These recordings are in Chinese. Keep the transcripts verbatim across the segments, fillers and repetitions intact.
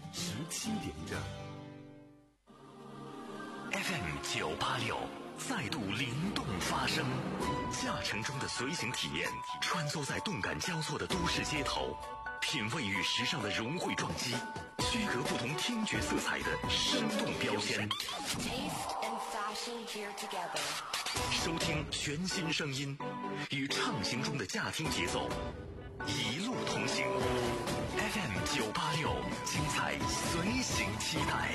十七点整。 F M 九八六再度灵动发声，驾乘中的随行体验，穿梭在动感交错的都市街头，品味与时尚的融汇撞击，区隔不同听觉色彩的生动标签。收听全新声音，与畅行中的驾听节奏，一路同行。F M 九八六，精彩随行期待。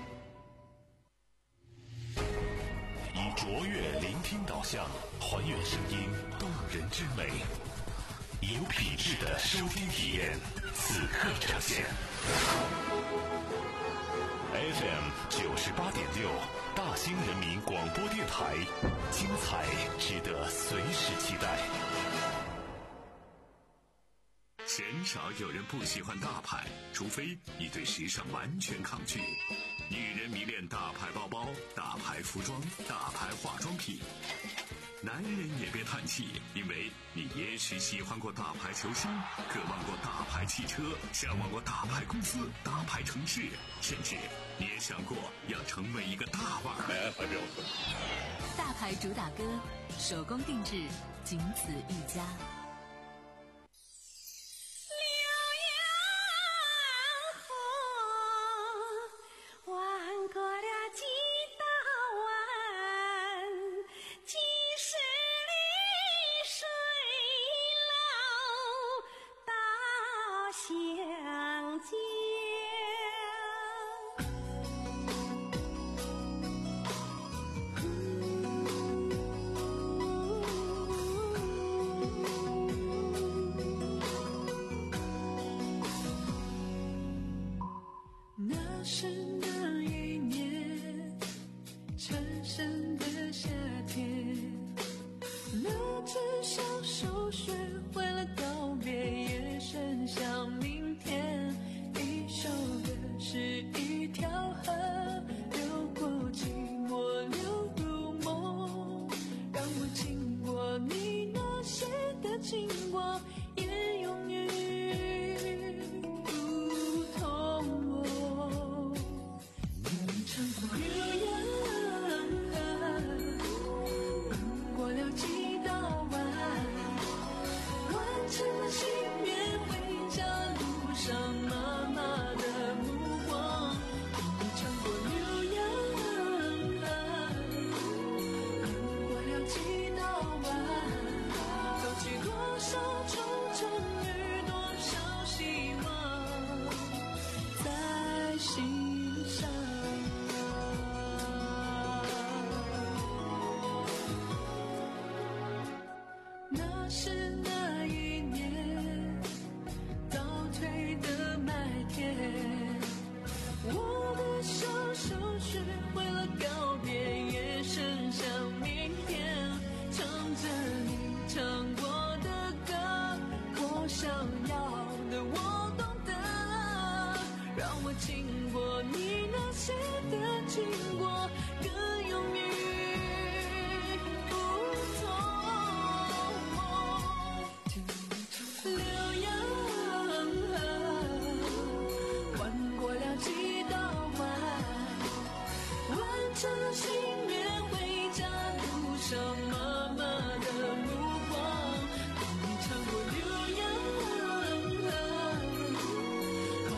以卓越聆听导向，还原声音动人之美，有品质的收听体验，此刻呈现。F M 九十八点六，大兴人民广播电台，精彩值得随时期待。 鲜少有人不喜欢大牌，除非你对时尚完全抗拒。女人迷恋大牌包包、大牌服装、大牌化妆品。男人也别叹气，因为你也许喜欢过大牌球星，渴望过大牌汽车，向往过大牌公司、大牌城市，甚至你也想过要成为一个大腕儿。 大牌主打歌，手工定制，仅此一家。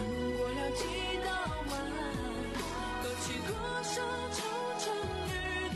多少愁成雨，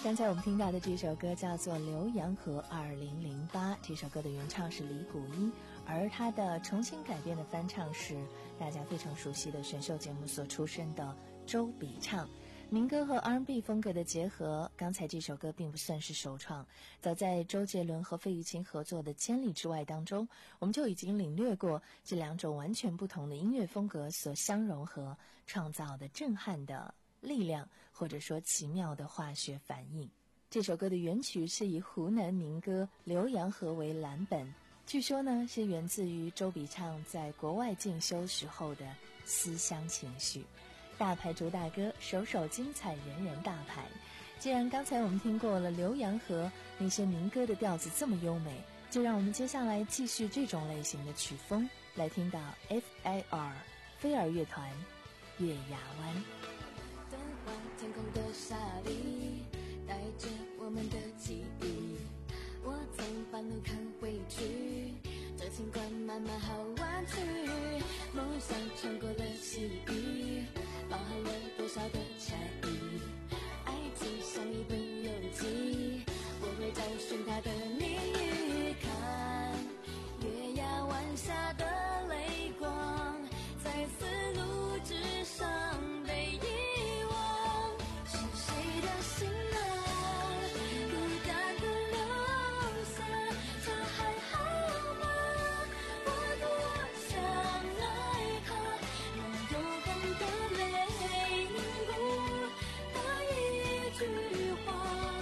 刚才我们听到的这首歌叫做《浏阳河二零零八》，这首歌的原唱是李谷一，而他的重新改编的翻唱是大家非常熟悉的选秀节目所出身的周笔畅。民歌和 R and B 风格的结合，刚才这首歌并不算是首创，早在周杰伦和费玉清合作的《千里之外》当中，我们就已经领略过这两种完全不同的音乐风格所相融合创造的震撼的力量，或者说奇妙的化学反应。这首歌的原曲是以湖南民歌《浏阳河》为蓝本，据说呢是源自于周笔畅在国外进修时候的思乡情绪。大牌主打歌，首首精彩，人人大牌。既然刚才我们听过了《浏阳河》那些民歌的调子这么优美，就让我们接下来继续这种类型的曲风，来听到 F I R 飞儿乐团《月牙湾》。 灯花天空的沙砾带着我们的记忆，我从半路看回去，这情关慢慢好弯曲，梦想穿过了细雨，包含了多少的禅意，爱情像一本游记，我会找寻它的谜语，看月牙湾下的泪光在丝路之上被遗忘，是谁的心啊孤单的留下，他还好吗？我多想爱他，那有感的泪凝固那一句话，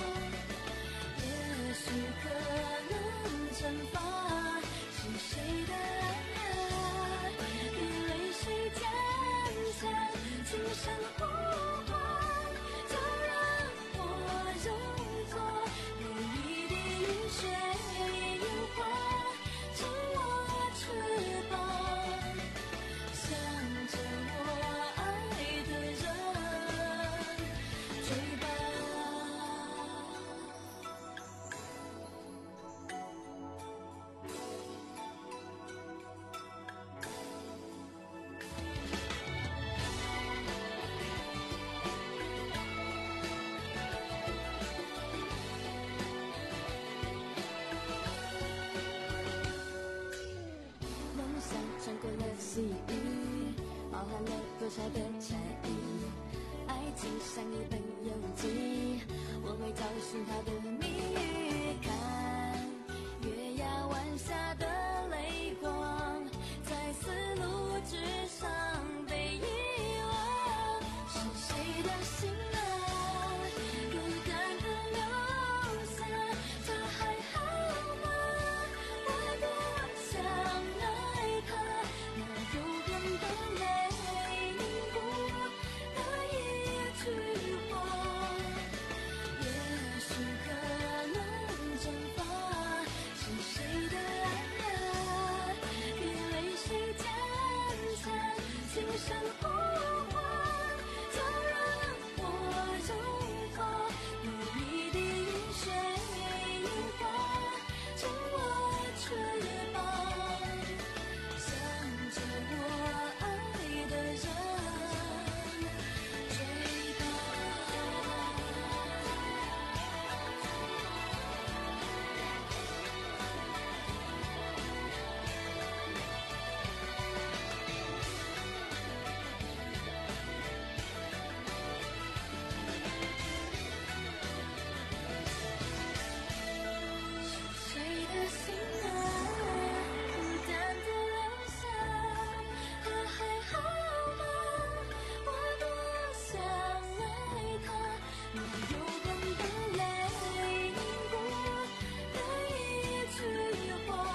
也许可能惩罚是谁的爱，与泪水坚强，轻声呼唤，就让我融作每一滴雨水樱花，成我翅膀，向着我爱的人追吧。梦想穿过了细雨，包含了多少的禅意，爱情像一本游记，我会找寻它的谜语，看月牙湾下的泪光在丝路之上被遗忘，是谁的心啊孤单的留下，他还好吗？我多想爱他，那有感的泪凝固那一句话，也许可能惩罚是谁的爱，与泪水坚强，轻声呼唤，就让我融化每一滴雨水樱花，成我翅膀，向着我爱的人追吧。谁的心啊孤单的留下，他还好吗？我多想爱他，那有感的泪凝固那一句话，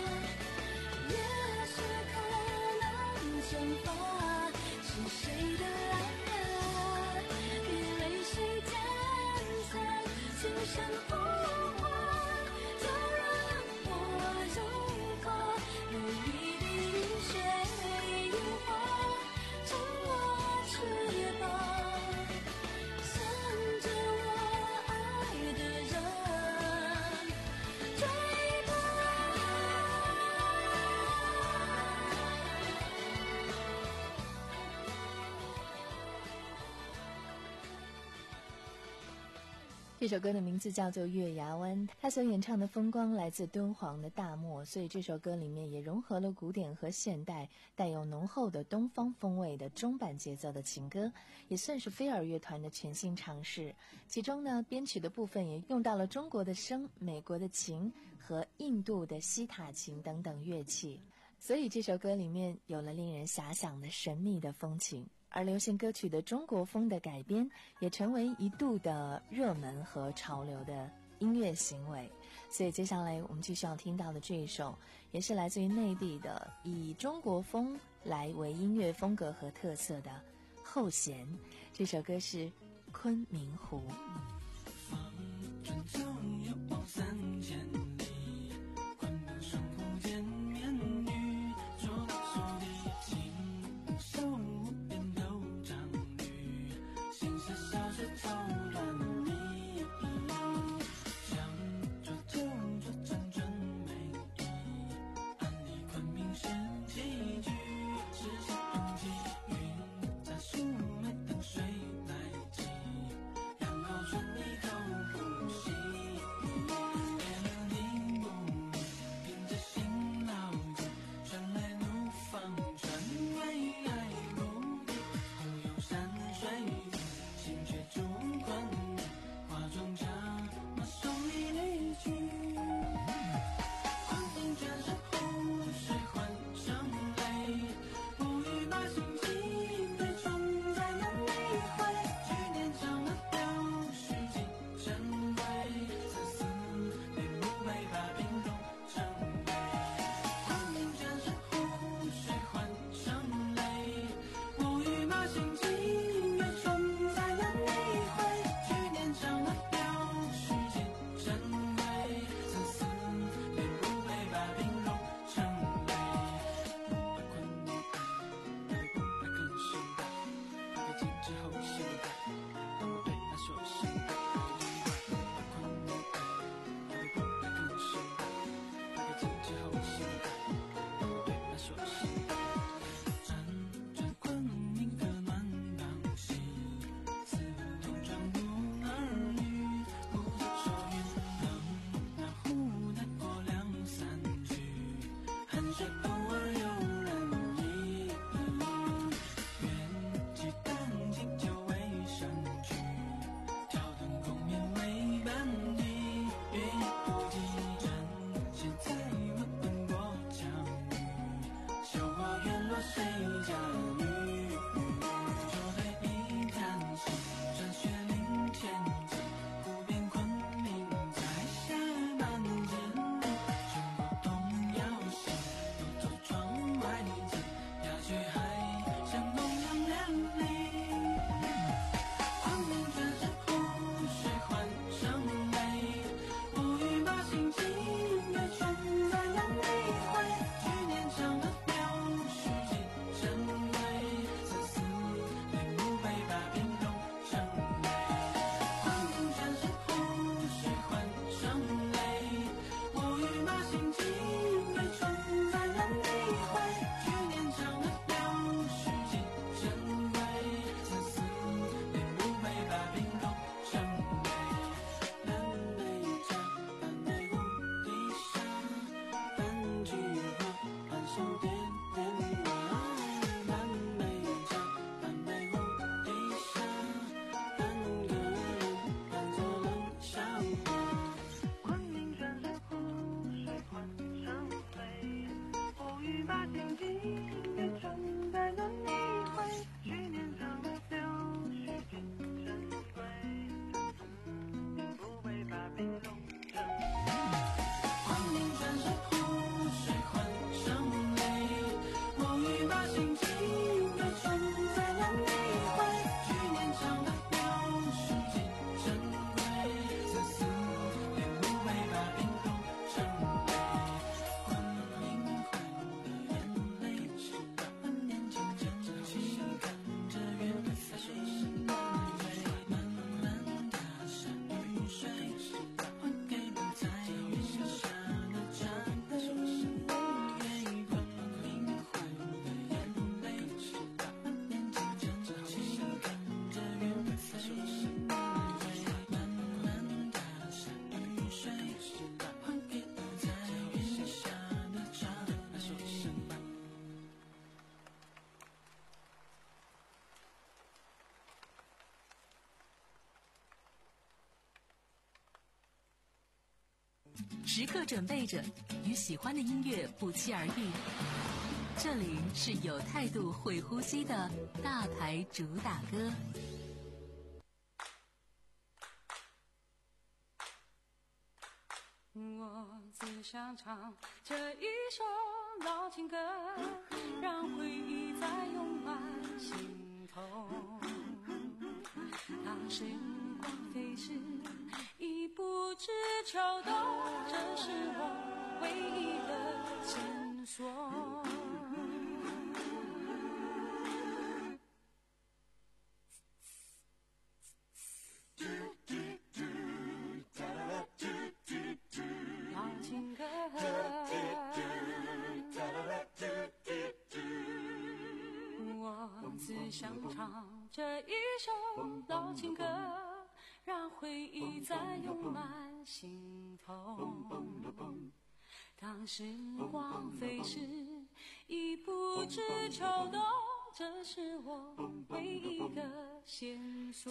也许可能惩罚是谁的爱，与泪水坚强，轻声呼唤，就让我融化每一滴雨水樱花，成我翅膀，向着我爱的人追吧。 这这首歌的名字叫做《月牙湾》，他所演唱的风光来自敦煌的大漠，所以这首歌里面也融合了古典和现代，带有浓厚的东方风味的中版节奏的情歌，也算是飞儿乐团的全新尝试。其中呢，编曲的部分也用到了中国的笙、美国的琴和印度的西塔琴等等乐器，所以这首歌里面有了令人遐想的神秘的风情。而流行歌曲的中国风的改编也成为一度的热门和潮流的音乐行为，所以接下来我们继续要听到的这一首也是来自于内地的以中国风来为音乐风格和特色的后弦，这首歌是《昆明湖》。 中国时刻准备着与喜欢的音乐不期而遇。这里是有态度会呼吸的大牌主打歌。 我只想唱这一首老情歌，让回忆再涌满心头。当时光飞逝，已不知秋冬，这是我唯一的线索。老情歌，我只想唱这一首老情歌，让回忆再涌满心头。当时光飞逝，已不知秋冬，这是我唯一的线索。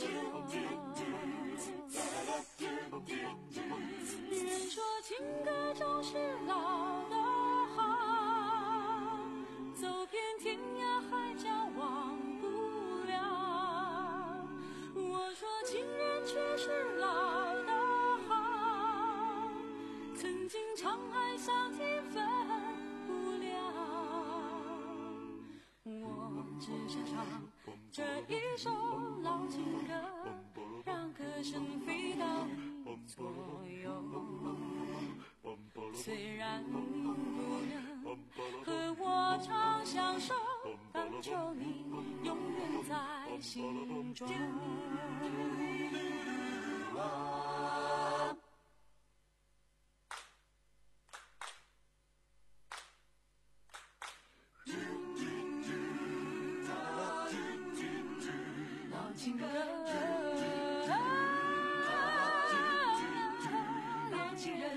人说情歌总是老的好，走遍天涯海角忘不了。我说情人却是老的好，曾经沧海桑田分不了。我只想唱这一首老情歌，让歌声飞到你左右。虽然你不能和我长相守，但求你永远在心中。老情歌，老情人，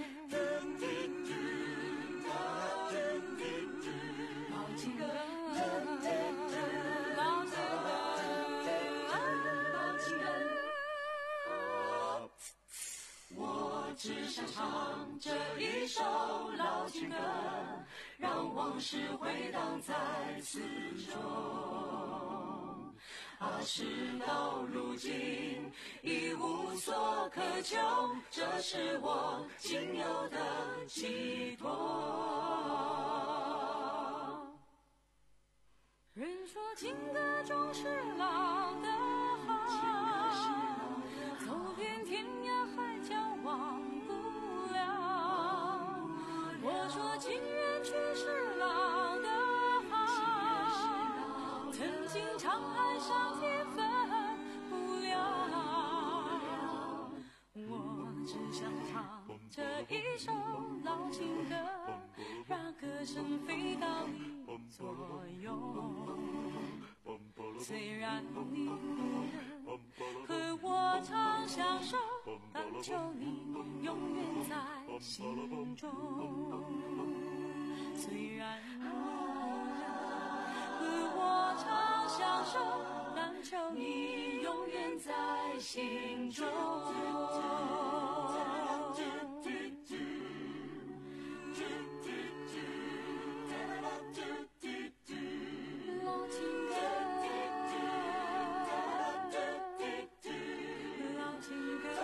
老情歌，老情歌，老情人。我只想唱这一首老情歌，让往事回荡在四周。啊，事到如今已无所可求，这是我仅有的寄托。人说情歌总是老的好，走遍天涯海角忘不了。我说情人却是老的好，曾经沧海桑田分不了。我只想唱这一首老情歌，让歌声飞到你左右。虽然你不能和我长相守，但求你永远在心中。虽然你不能和我长相守，但求你永远在心中。老情歌，老情歌。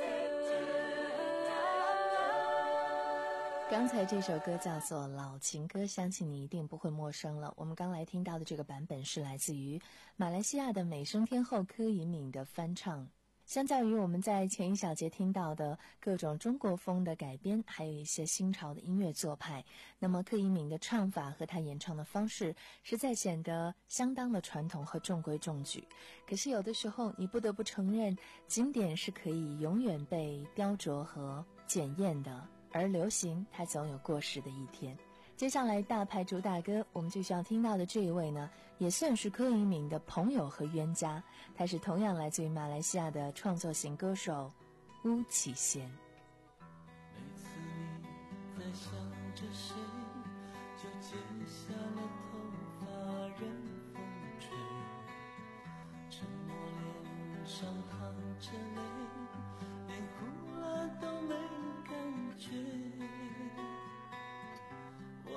刚才这首歌叫做《老情歌》，相信你一定不会陌生了。我们刚来听到的这个版本是来自于马来西亚的美声天后柯以敏的翻唱。相较于我们在前一小节听到的各种中国风的改编，还有一些新潮的音乐做派，那么柯以敏的唱法和她演唱的方式实在显得相当的传统和中规中矩。可是有的时候你不得不承认，经典是可以永远被雕琢和检验的，而流行它总有过时的一天。接下来大牌主打歌，我们就需要听到的这一位呢，也算是柯以敏的朋友和冤家，他是同样来自于马来西亚的创作型歌手巫启贤。 每次你在想着谁，就解下了头发任风吹，沉默脸上淌着泪，连哭了都没感觉。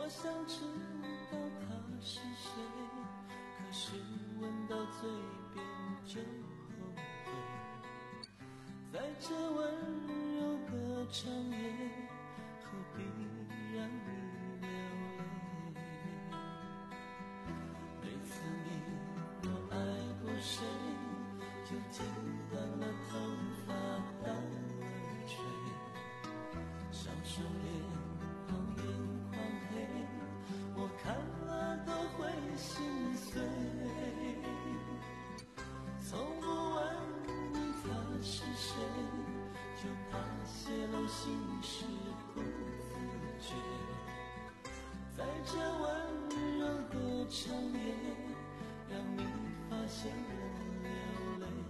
想知道他是谁，可是闻到嘴边就后悔。在这温柔的长夜，何必让你流泪？每次你若爱过谁，就剪断了头发当耳垂，小手脸狂颜狂黑，我看了都会心碎。从不问你他是谁，就怕泄露心事不自觉。在这温柔的长夜，让你发现我流泪。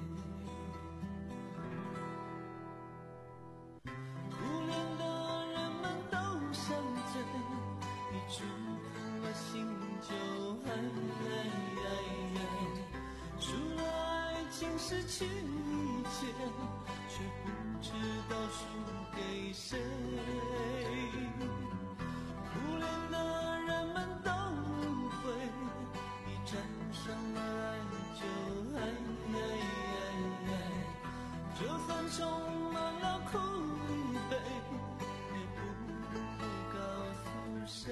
苦恋的人们都想醉，你触碰了心就爱爱爱爱。输了爱情失去一切，却不知道输给谁。苦恋的人们都误会，一沾上了爱就爱爱爱爱，就算充满了苦与悲，也不会告诉谁。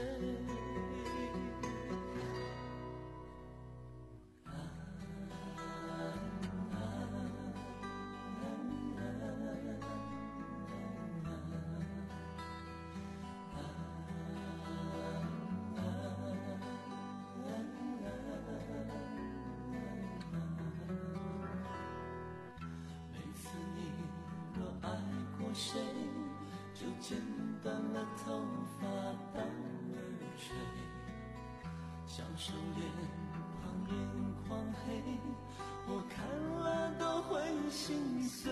谁就剪断了头发当耳垂，小手脸狂颜狂黑，我看了都会心碎。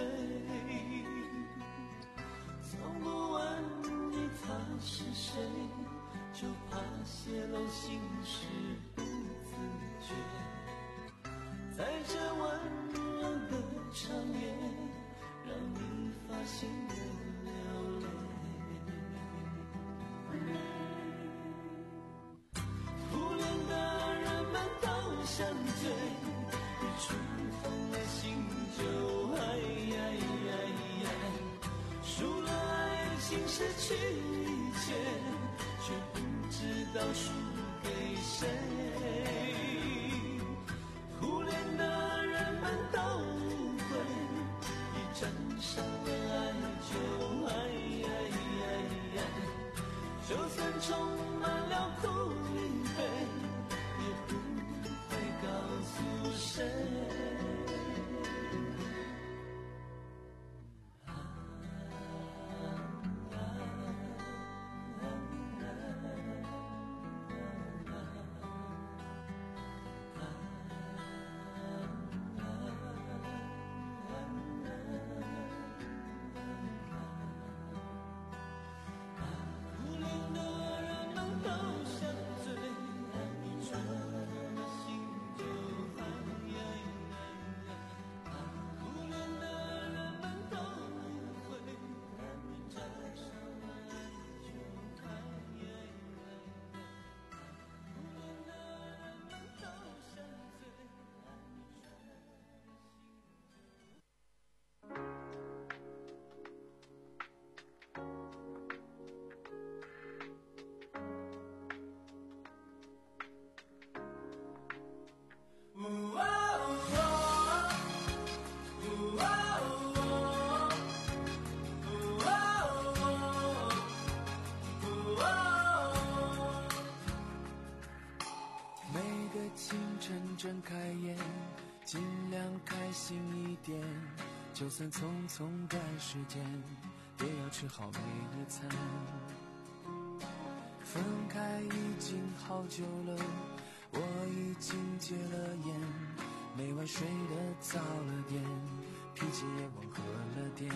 从不问你他是谁，就怕泄露心事不自觉。在这温柔的长夜，让你发现我流泪。苦恋的人们都想醉，一触碰了心就爱爱爱爱。输了爱情失去一切，却不知道输给谁。苦恋的人们都误会，一沾上了爱就爱爱爱爱，就算充满了苦与悲，也不会告诉谁。睁开眼，尽量开心一点，就算匆匆赶时间，也要吃好每一餐。分开已经好久了，我已经戒了烟，每晚睡得早了点，脾气也温和了点，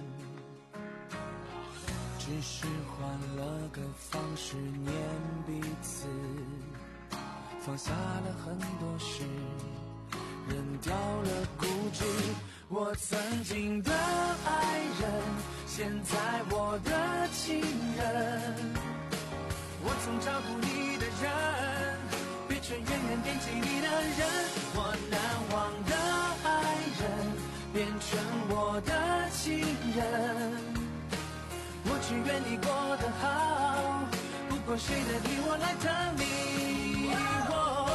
只是换了个方式念彼此，放下了很多事，扔掉了固执。我曾经的爱人，现在我的情人， 我曾照顾你的人，变成远远惦记你的人。我难忘的爱人，变成我的情人。我只愿你过得好，不管谁代替我来疼你。哦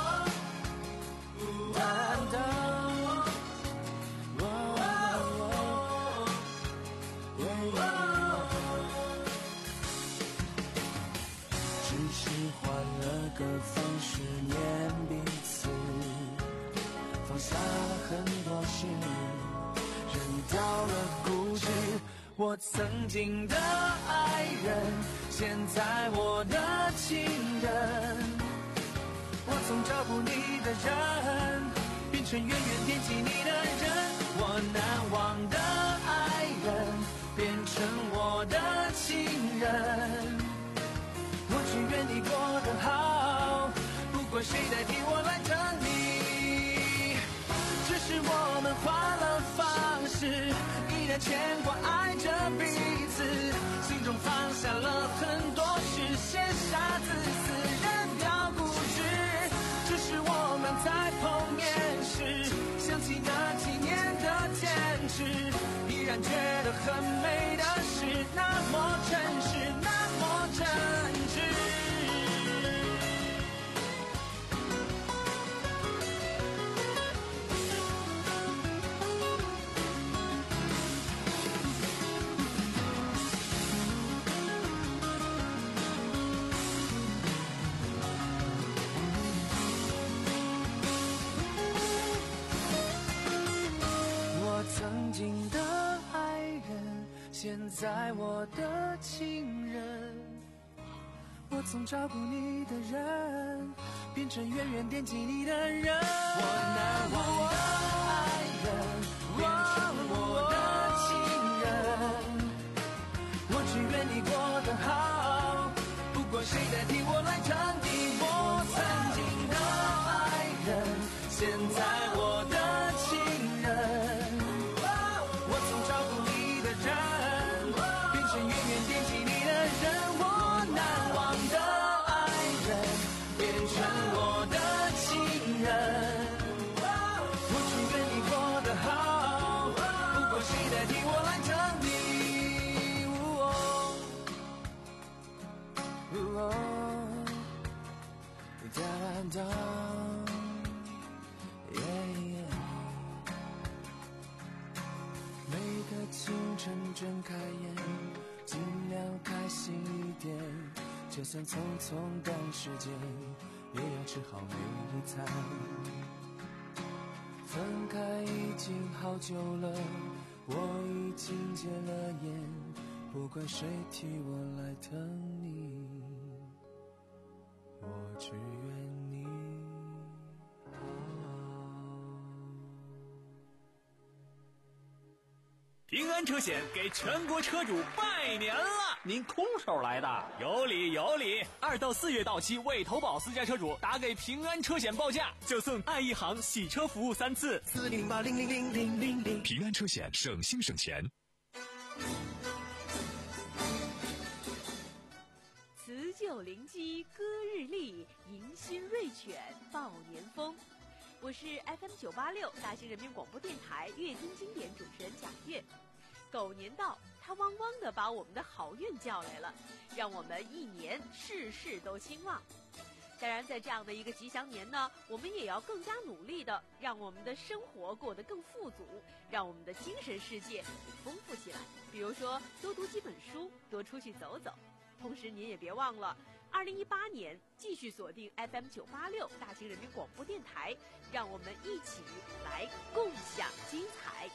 个方式念彼此，放下很多事，人到了故事。我曾经的爱人，现在我的情人。我曾照顾你的人，变成远远惦记你的人。我难忘的爱人，变成我的情人。我只愿你过得好，不管谁代替我来疼你。只是我们换了方式，依然牵挂爱着彼此，心中放下了很多事，写下自私人掉故事。只是我们在碰面时，想起那几年的坚持，依然觉得很美的事，那么真实，那么真挚。曾经的爱人，现在我的情人。我曾照顾你的人，变成远远惦记你的人。我难忘的爱人，变成我的情人。我只愿你过得好，不管谁代替我来疼你。我曾经的爱人，现在我的情人。每个清晨睁开眼，尽量开心一点，就算匆匆赶时间，也要吃好每一餐。分开已经好久了，我已经戒了烟，不管谁替我来疼你，我只愿你好。 平安车险给全国车主拜年了！ 您空手来的？ 有理有理！二到四月到期未投保私家车主，打给平安车险报价，就送爱一行洗车服务三次。 四零八零零零零零零，平安车险，省心省钱。 辞旧临机歌日丽，迎新瑞犬报年风。我是 F M 九八六大兴人民广播电台乐听经典主持人贾月。狗年到，它汪汪地把我们的好运叫来了，让我们一年事事都兴旺。当然，在这样的一个吉祥年呢，我们也要更加努力的让我们的生活过得更富足，让我们的精神世界丰富起来。比如说，多读几本书，多出去走走。同时，您也别忘了，二零一八年继续锁定 F M 九八六大兴人民广播电台，让我们一起来共享精彩。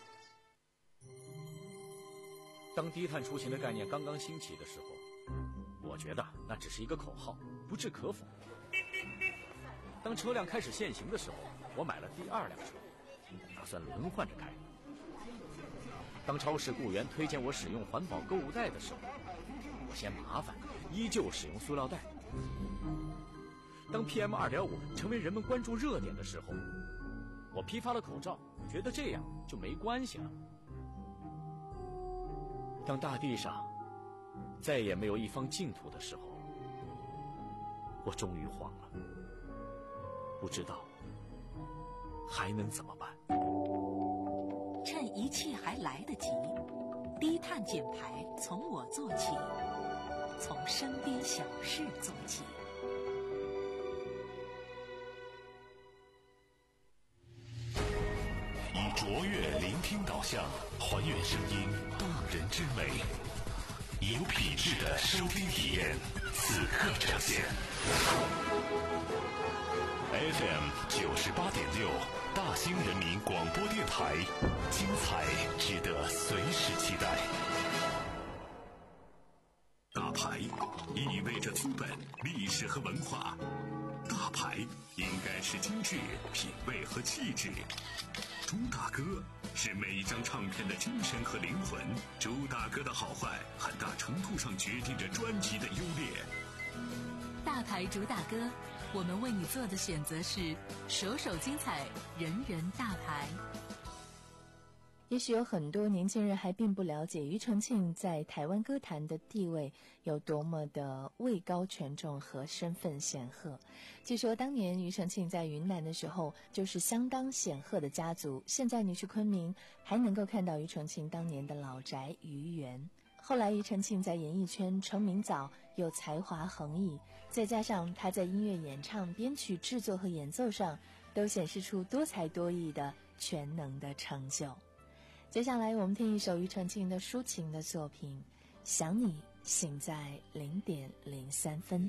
当低碳出行的概念刚刚兴起的时候，我觉得那只是一个口号，不置可否。当车辆开始限行的时候，我买了第二辆车，打算轮换着开。当超市雇员推荐我使用环保购物袋的时候，我嫌麻烦，依旧使用塑料袋。当 P M 二点五 成为人们关注热点的时候，我批发了口罩，觉得这样就没关系了。当大地上再也没有一方净土的时候， 我终于慌了，不知道还能怎么办。 趁一切还来得及，低碳减排从我做起，从身边小事做起。 以卓越聆听导向，还原声音动人之美，有品质的收听体验，此刻呈现。F M 九十八点六，大兴人民广播电台，精彩值得随时期待。 大牌意味着资本、历史和文化，大牌应该是精致、品味和气质。朱大哥是每一张唱片的精神和灵魂，朱大哥的好坏很大程度上决定着专辑的优劣。 大牌主打歌，我们为你做的选择是首首精彩，人人大牌。 也许有很多年轻人还并不了解庾澄庆在台湾歌坛的地位有多么的位高权重和身份显赫。据说当年庾澄庆在云南的时候就是相当显赫的家族，现在你去昆明还能够看到庾澄庆当年的老宅余园。后来庾澄庆在演艺圈成名早，又才华横溢，再加上他在音乐演唱、编曲、制作和演奏上都显示出多才多艺的全能的成就。接下来我们听一首庾澄庆的抒情的作品《想你醒在零点零三分》。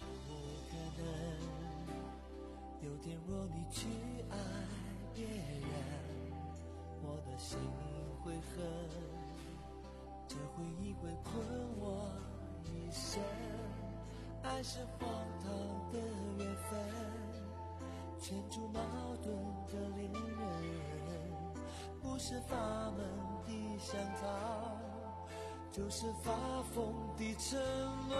有天若你去爱别人，我的心会恨，这回忆会困我一生。爱是荒唐的缘分，牵出矛盾的恋人，不是法门的香草，就是发疯的沉沦。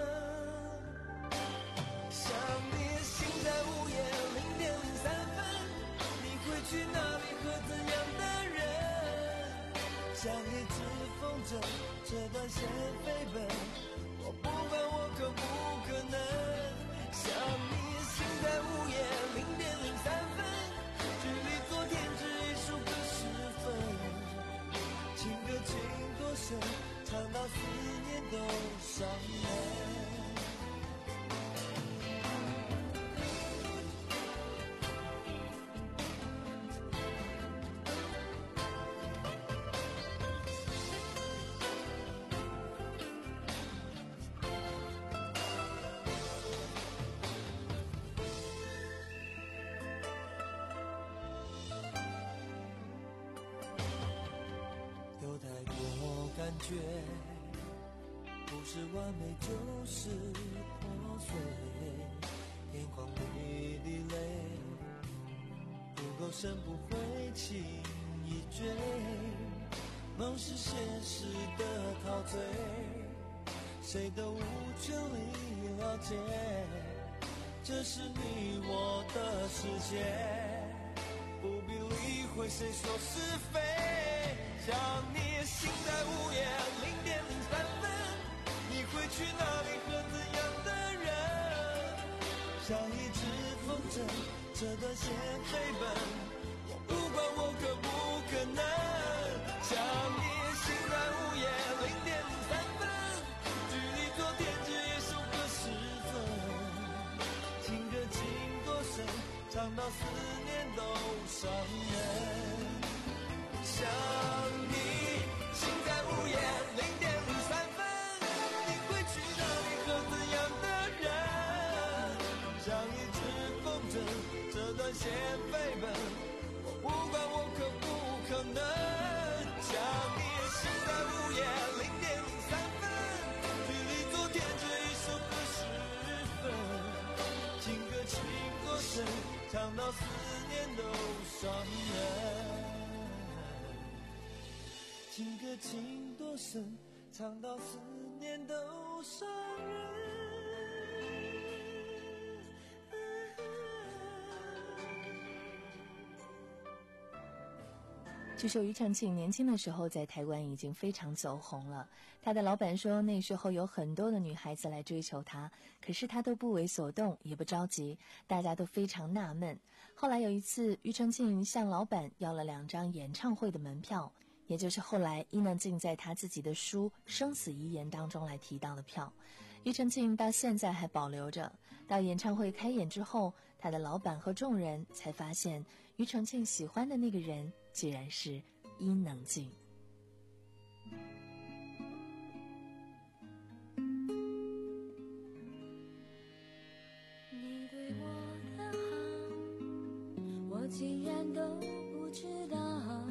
想你醒在午夜零点零三分，你会去哪里和怎样的人？像一只风筝，这段线飞奔，我不管我可不可能。想你醒在午夜零点零三分，距离昨天只一数个时分，情歌情多深，唱到思念都伤人。有太多感觉，不是完美就是破碎，眼眶里的泪不够深不会轻易追，梦是现实的陶醉，谁都无权利了解，这是你我的世界，不必理会谁说是非。想你醒在午夜零点零三分，你会去哪里和怎样的人？像一只风筝，这段线飞奔，我不管我可不可能。想你醒在午夜零点零三分，距离昨天只一数个时分，情歌情多深，唱到思念都伤人。想你醒在午夜零点零三分，你会去哪里和怎样的人？像一只风筝，这段线飞奔，我不管我可不可能。想你醒在午夜零点零三分，距离昨天只一数个时分，情歌情多深，唱到思念都伤人。情歌情多深，唱到思念都伤人。 据说庾澄庆年轻的时候在台湾已经非常走红了，他的老板说那时候有很多的女孩子来追求他，可是他都不为所动，也不着急，大家都非常纳闷。后来有一次，庾澄庆向老板要了两张演唱会的门票，也就是后来伊能静在他自己的书《生死遗言》当中来提到的票，庾澄庆到现在还保留着。到演唱会开演之后，他的老板和众人才发现庾澄庆喜欢的那个人竟然是伊能静。 你对我的好，我竟然都不知道，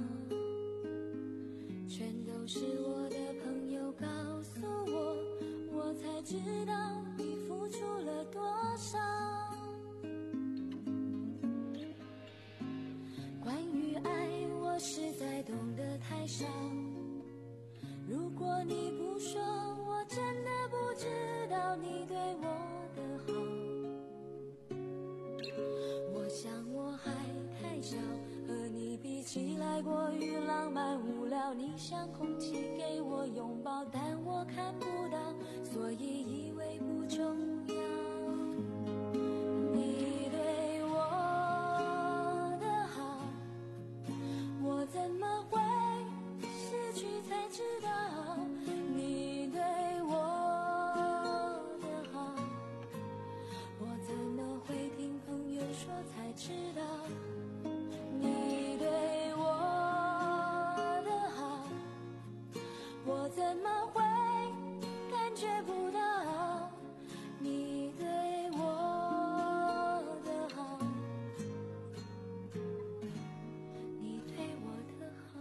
全都是我的朋友告诉我，我才知道你付出了多少。关于爱，我实在懂得太少，如果你不说，我真的不知道你对我的好。我想我还太小，和你比起来过于浪漫无聊，你像空气给我拥抱，但我看不到，所以以为不重要。你对我的好，我怎么会失去才知道？你对我的好，我怎么会听朋友说才知道？你对我的好，我怎么会感觉不到？你对我的好，你对我的好。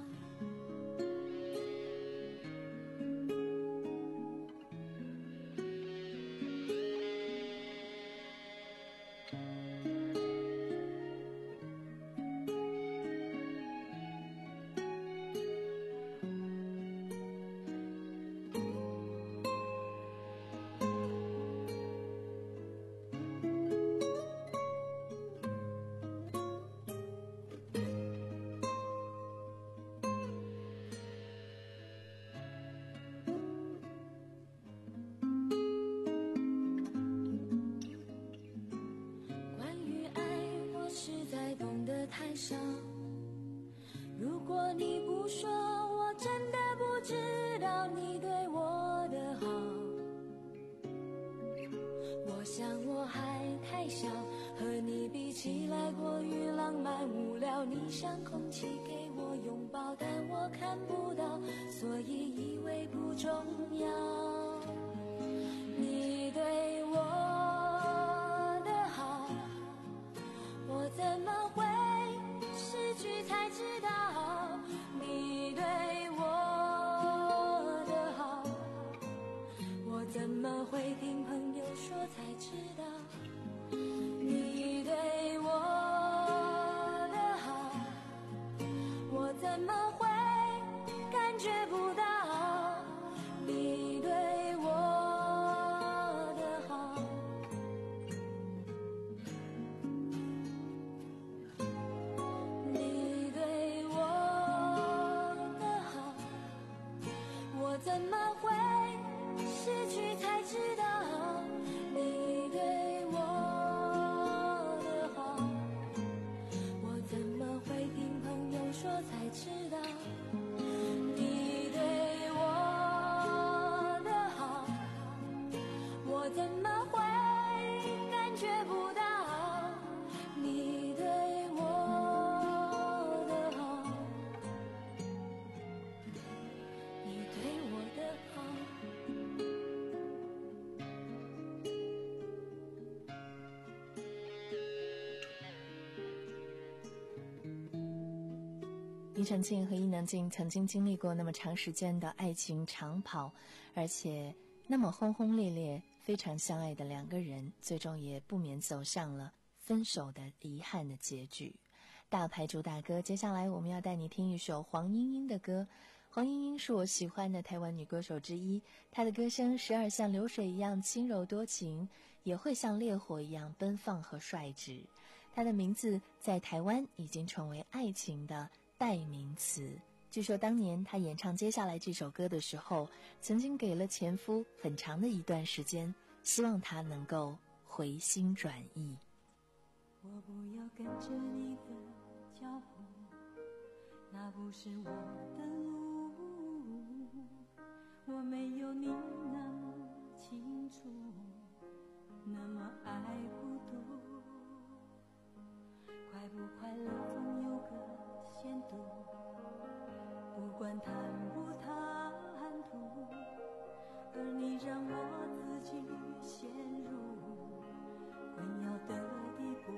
太少，如果你不说，我真的不知道你对我的好。我想我还太小，和你比起来过于浪漫无聊，你像空气给我拥抱，但我看不到，所以以为不重要。你对我的好，我怎么会失去才知道？你对我的好，我怎么会听朋友说才知道？你对我的好，我怎么会感觉不到？你对我的好，你对我的好，我怎么会失去才知道？你对我的好，我怎么会听朋友说才知道？你对我的好，我怎么会感觉不到？你对我的好，你对我的好。 庾澄庆和伊能静曾经经历过那么长时间的爱情长跑，而且那么轰轰烈烈，非常相爱的两个人，最终也不免走向了分手的遗憾的结局。大牌主打歌，接下来我们要带你听一首黄莺莺的歌。黄莺莺是我喜欢的台湾女歌手之一，她的歌声时而像流水一样轻柔多情，也会像烈火一样奔放和率直。她的名字在台湾已经成为爱情的代名词。据说当年他演唱接下来这首歌的时候，曾经给了前夫很长的一段时间，希望他能够回心转意。 我不要跟着你的脚步，那不是我的路，我没有你那么清楚，那么爱孤独，快不快乐总有个限度，不管谈不谈吐，而你让我自己陷入困扰的地步。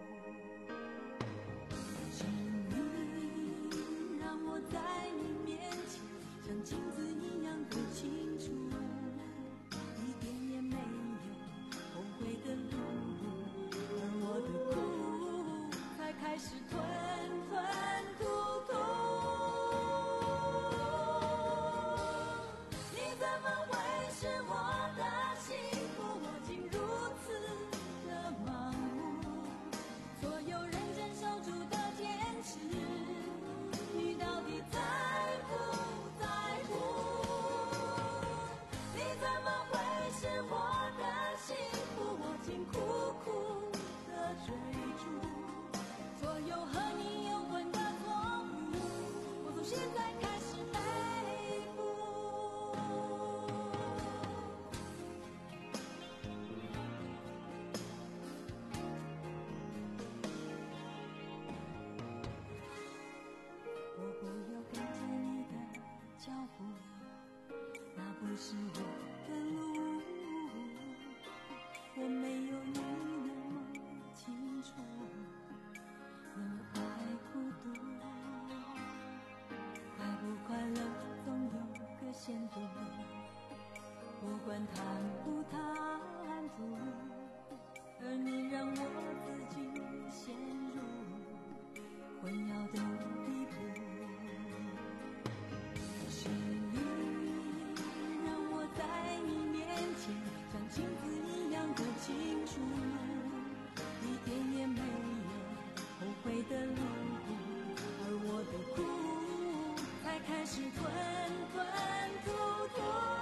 请你让我在你面前像镜子一样的清楚，一点也没有后悔的路，而我的苦才开始吞吞吐吐。你怎么会是我的幸福？我竟如此的盲目，所有人忍受住的坚持，你到底在不在乎？你怎么会是我的幸福？我竟苦苦的追逐，所有和你有关的错误，我从现在开始背负。我不要跟着你的脚步，那不是我的路，我没有你那么清楚，那么爱孤独，快不快乐总有个限度，不管谈不谈吐，而你让我自己陷入困扰的地步。是你让我在你面前像镜子一样的清楚，一点也没有后悔的路，而我的苦才开始吞吞吐吐。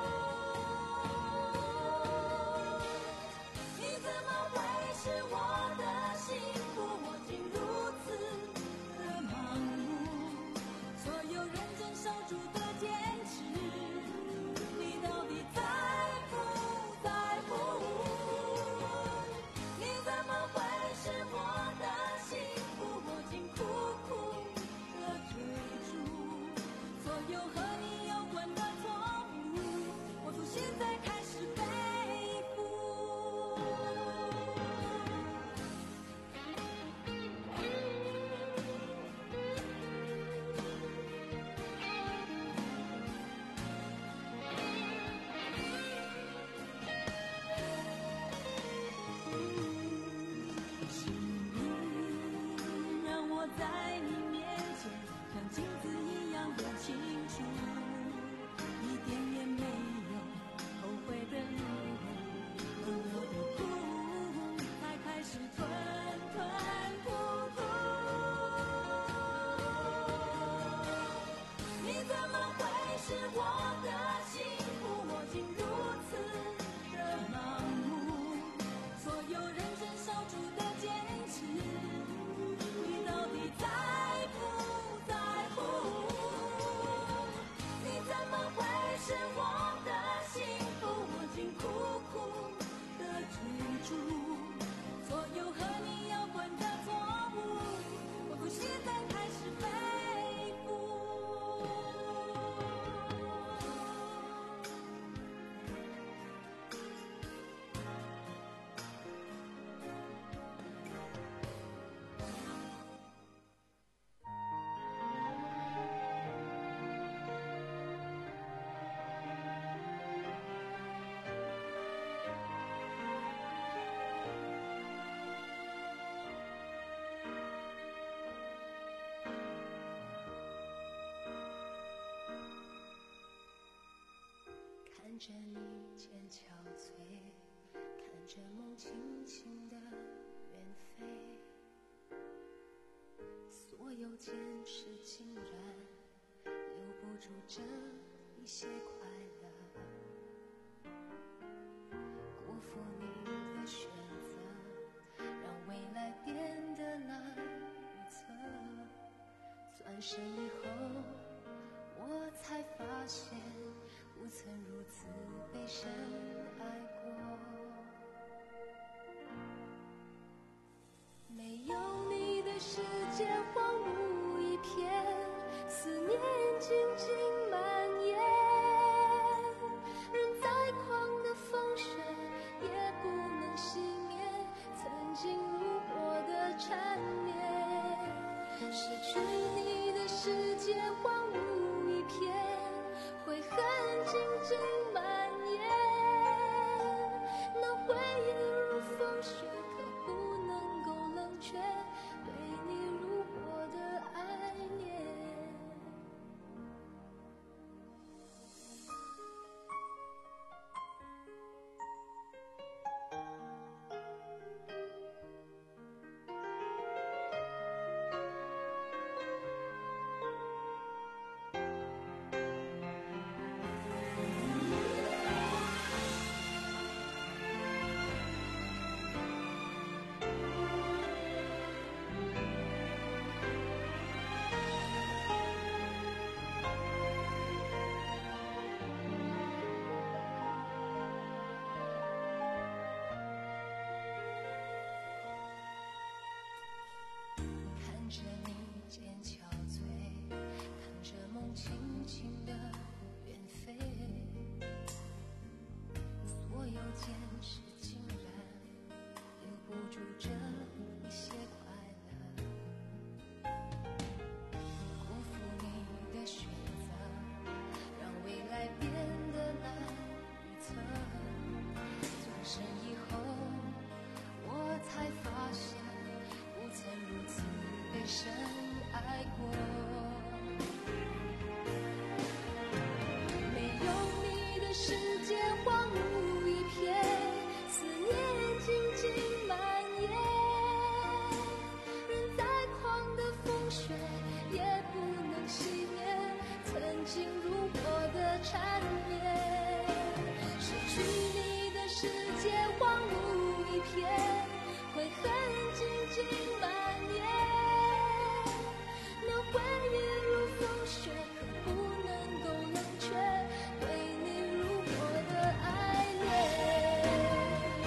你怎么会是我的幸福？我竟如此的盲目，所有人忍受住的坚持，你到底在不在乎？你怎么会是我的幸福？我竟苦苦的追逐，所有和你有关的错误，我从现在开始背负。是你让我在你面前像镜子一样的清楚，一点也没有后悔的路，而我的苦才开始吞吞吐吐。你怎么会是我的幸福？我竟如此的盲目，所有人忍受住的坚持，你到底在不在乎？你怎么会是我的幸福？我竟苦苦的追逐，所有和你有关的错误，我从现在开始背负。 看着你渐憔悴，看着梦轻轻地远飞，所有坚持，竟然留不住这一些快乐。辜负你的选择，让未来变得难预测。转身以后，我才发现不曾如此被深爱过。没有你的世界荒芜一片，思念静静蔓延。人再狂的风雪也不能熄灭曾经如果的缠绵。失去你的世界荒芜一片，悔恨静静蔓延。那回忆如风雪，可不能够冷却对你如火的爱恋。看着你渐憔悴，看着梦轻轻地远飞，所有坚持竟然留不住这一些快乐。辜负你的选择，让未来变得难预测。转身以后，我才发现不曾如此被深爱过。没有你的世界荒芜一片，思念静静蔓延。人再狂的风雪也不能熄灭曾经如果的缠绵。失去你的世界荒芜一片，悔恨静静蔓延。那回忆如风雪，可不能够冷却对你如火的爱恋。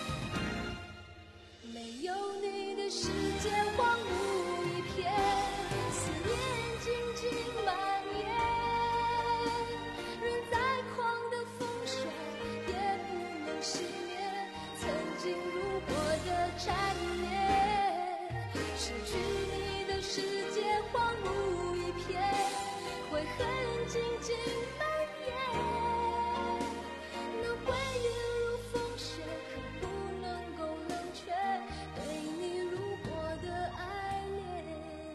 没有你的世界荒芜一片，思念静静蔓延。人再狂的风雪也不能熄灭曾经如果的缠绵。失去你的世界荒芜一片，悔恨静静蔓延。那回忆如风雪，可不能够冷却对你如火的爱恋。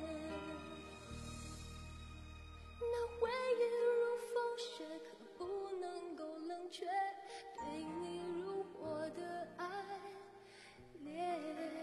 那回忆如风雪，可不能够冷却对你如火的爱恋。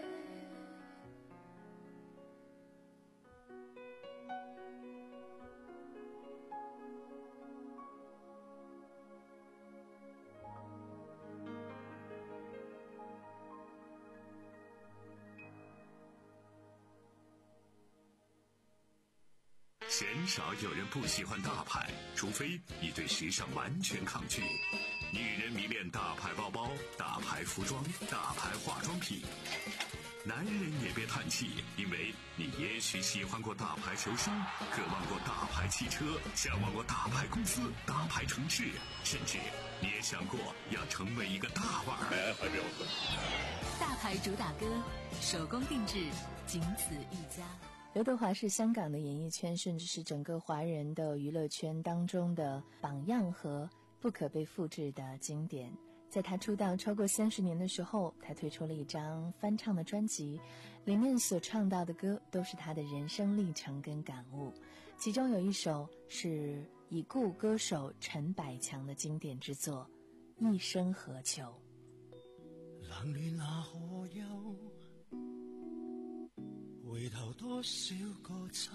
鲜少有人不喜欢大牌，除非你对时尚完全抗拒。女人迷恋大牌包包、大牌服装、大牌化妆品。男人也别叹气，因为你也许喜欢过大牌球星，渴望过大牌汽车，向往过大牌公司、大牌城市，甚至你也想过要成为一个大腕儿。 大牌主打歌，手工定制，仅此一家。 刘德华是香港的演艺圈，甚至是整个华人的娱乐圈当中的榜样和不可被复制的经典。在他出道超过三十年的时候，他推出了一张翻唱的专辑，里面所唱到的歌都是他的人生历程跟感悟，其中有一首是已故歌手陈百强的经典之作《一生何求》。 冷暖那可休， 回頭多少個秋，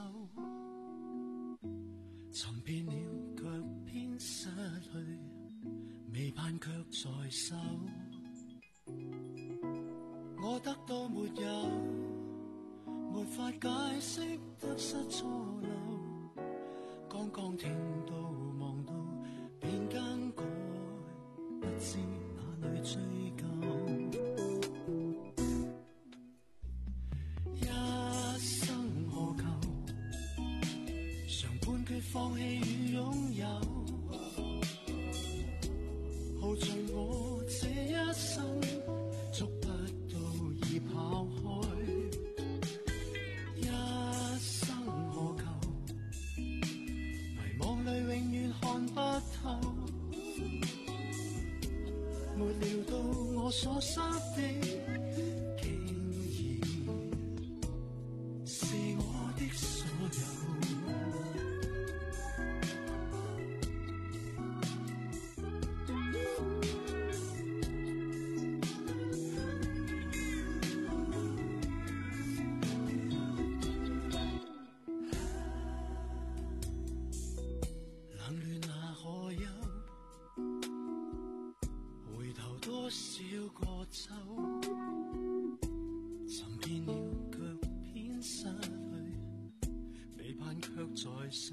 尋遍了卻偏失去，未盼卻在手。我得到沒有，沒法解釋得失錯漏，剛剛聽到望到便更改，不知哪裏追究。一生何求，常半決放棄與擁有，耗盡我這一生，捉不到已跑開。一生何求，迷惘裏永遠看不透，沒料到我所失的，竟然是我的所有。多少個秋，尋遍了卻偏失去，未盼卻在手。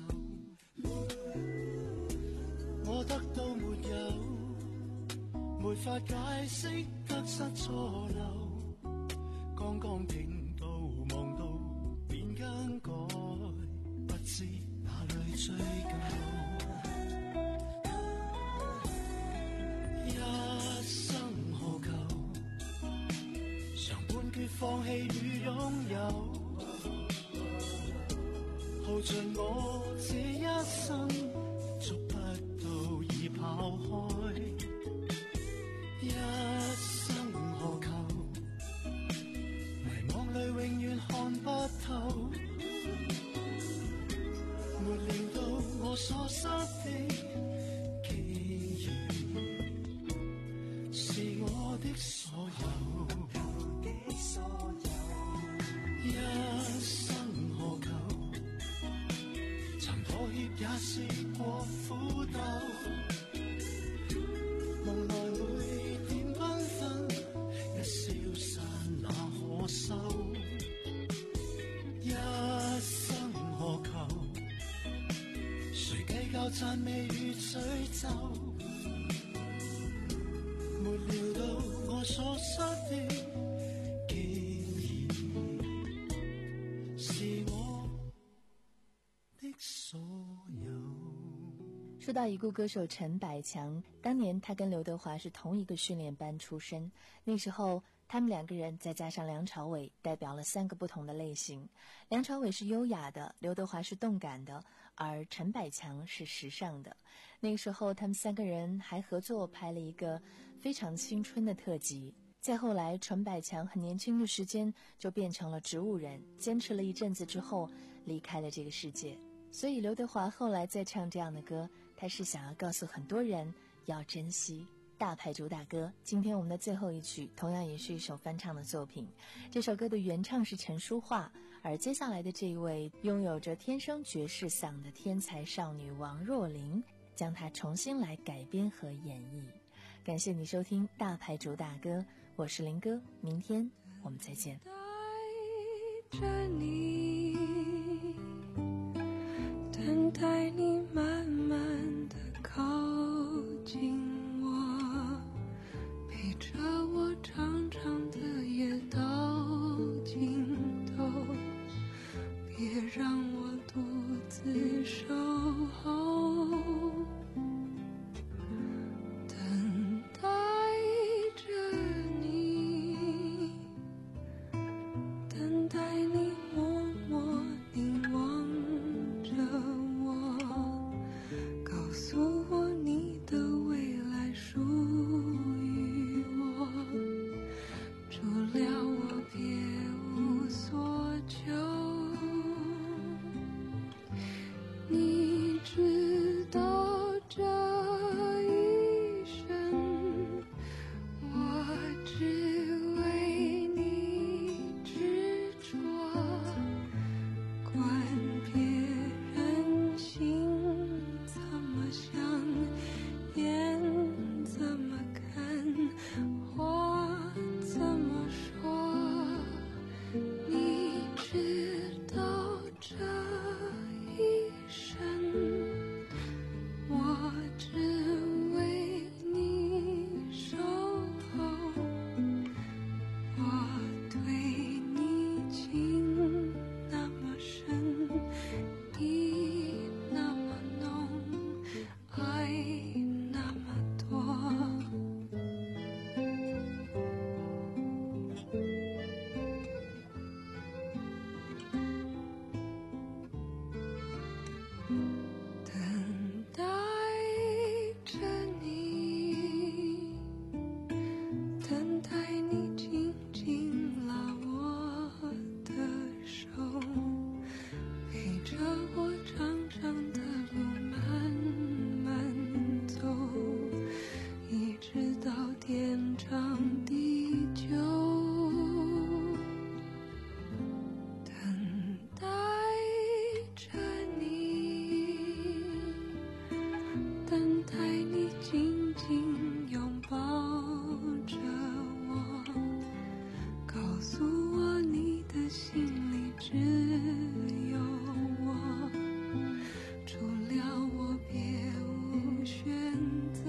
我得到沒有，沒法解釋得失錯漏，剛剛聽到望到便更改，不知哪裏追究。放棄與擁有，耗盡我這一生，捉不到已跑開。一生何求，迷惘裏永遠看不透，沒料到我所失的，竟然是我的所有。一生何求，曾妥協也試過苦鬥，夢來每點繽紛，一消散那可收。一生何求，誰計較讚美與詛咒，沒料到我所失的， 说到已故歌手陈百强，当年他跟刘德华是同一个训练班出身，那时候他们两个人再加上梁朝伟，代表了三个不同的类型。梁朝伟是优雅的，刘德华是动感的，而陈百强是时尚的。那个时候他们三个人还合作拍了一个非常青春的特辑。再后来，陈百强很年轻的时间就变成了植物人，坚持了一阵子之后离开了这个世界。所以刘德华后来再唱这样的歌，他是想要告诉很多人要珍惜。大牌主打歌，今天我们的最后一曲同样也是一首翻唱的作品，这首歌的原唱是陈淑桦，而接下来的这一位拥有着天生爵士嗓的天才少女王若琳，将它重新来改编和演绎。感谢你收听大牌主打歌，我是林哥，明天我们再见。 带着你，等待你慢慢的靠近我，陪着我长长的夜到尽头，别让我独自守候，等待着你，等待你默默凝望着我，告诉我你的未来属于我，除了我别无所求。你知道等待你紧紧拥抱着我，告诉我你的心里只有我，除了我别无选择。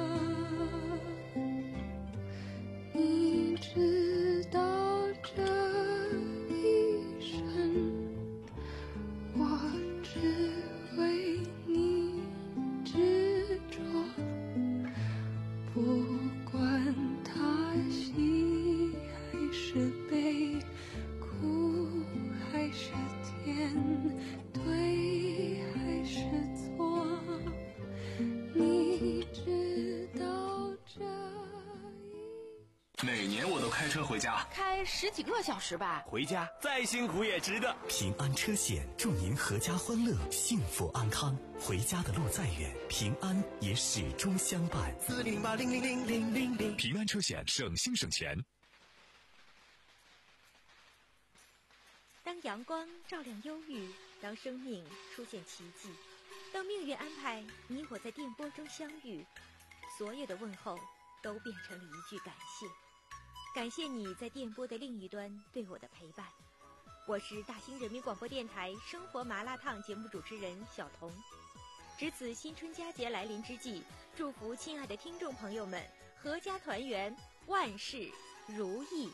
你知道这一生我只为你执着，不管他喜还是悲，苦还是甜，对还是错，你知道这每年我都开车回家， 开十几个小时吧。 回家再辛苦也值得。 平安车险祝您阖家欢乐，幸福安康。回家的路再远，平安也始终相伴。 四零八零零零零零零，平安车险，省心省钱。 当阳光照亮忧郁，当生命出现奇迹，当命运安排你我在电波中相遇，所有的问候都变成了一句感谢。感谢你在电波的另一端对我的陪伴。我是大兴人民广播电台生活麻辣烫节目主持人小彤。值此新春佳节来临之际，祝福亲爱的听众朋友们阖家团圆，万事如意。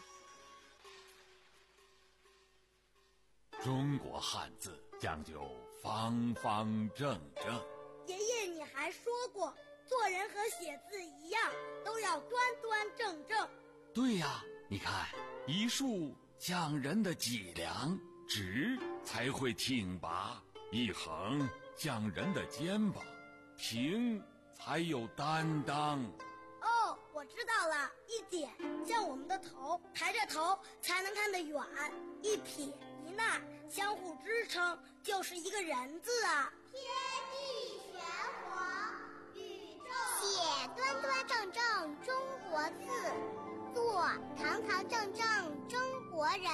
中国汉字讲究方方正正。 爷爷，你还说过，做人和写字一样，都要端端正正。 对呀，你看，一竖讲人的脊梁，直才会挺拔；一横讲人的肩膀，平才有担当。 哦，我知道了，一点像我们的头，抬着头才能看得远；一撇一捺相互支撑，就是一个人字啊。 天地玄黄，宇宙写端端正正中国字，做堂堂正正中国人。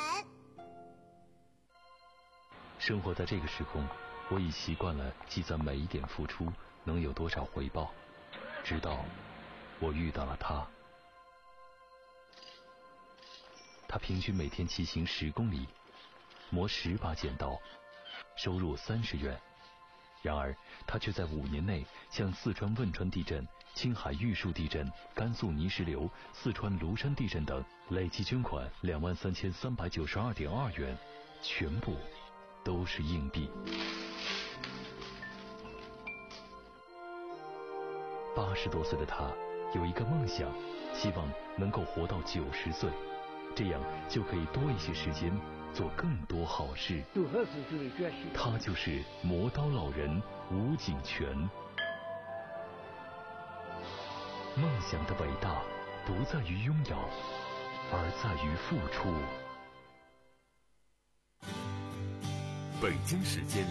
生活在这个时空，我已习惯了计算每一点付出能有多少回报，直到我遇到了他。他平均每天骑行十公里，磨十把剪刀，收入三十元。然而他却在五年内向四川汶川地震、青海玉树地震、甘肃泥石流、四川庐山地震等累计捐款两万三千三百九十二点二元，全部都是硬币。八十多岁的他有一个梦想，希望能够活到九十岁，这样就可以多一些时间做更多好事。他就是磨刀老人吴景全。梦想的伟大不在于拥有，而在于付出。 北京时间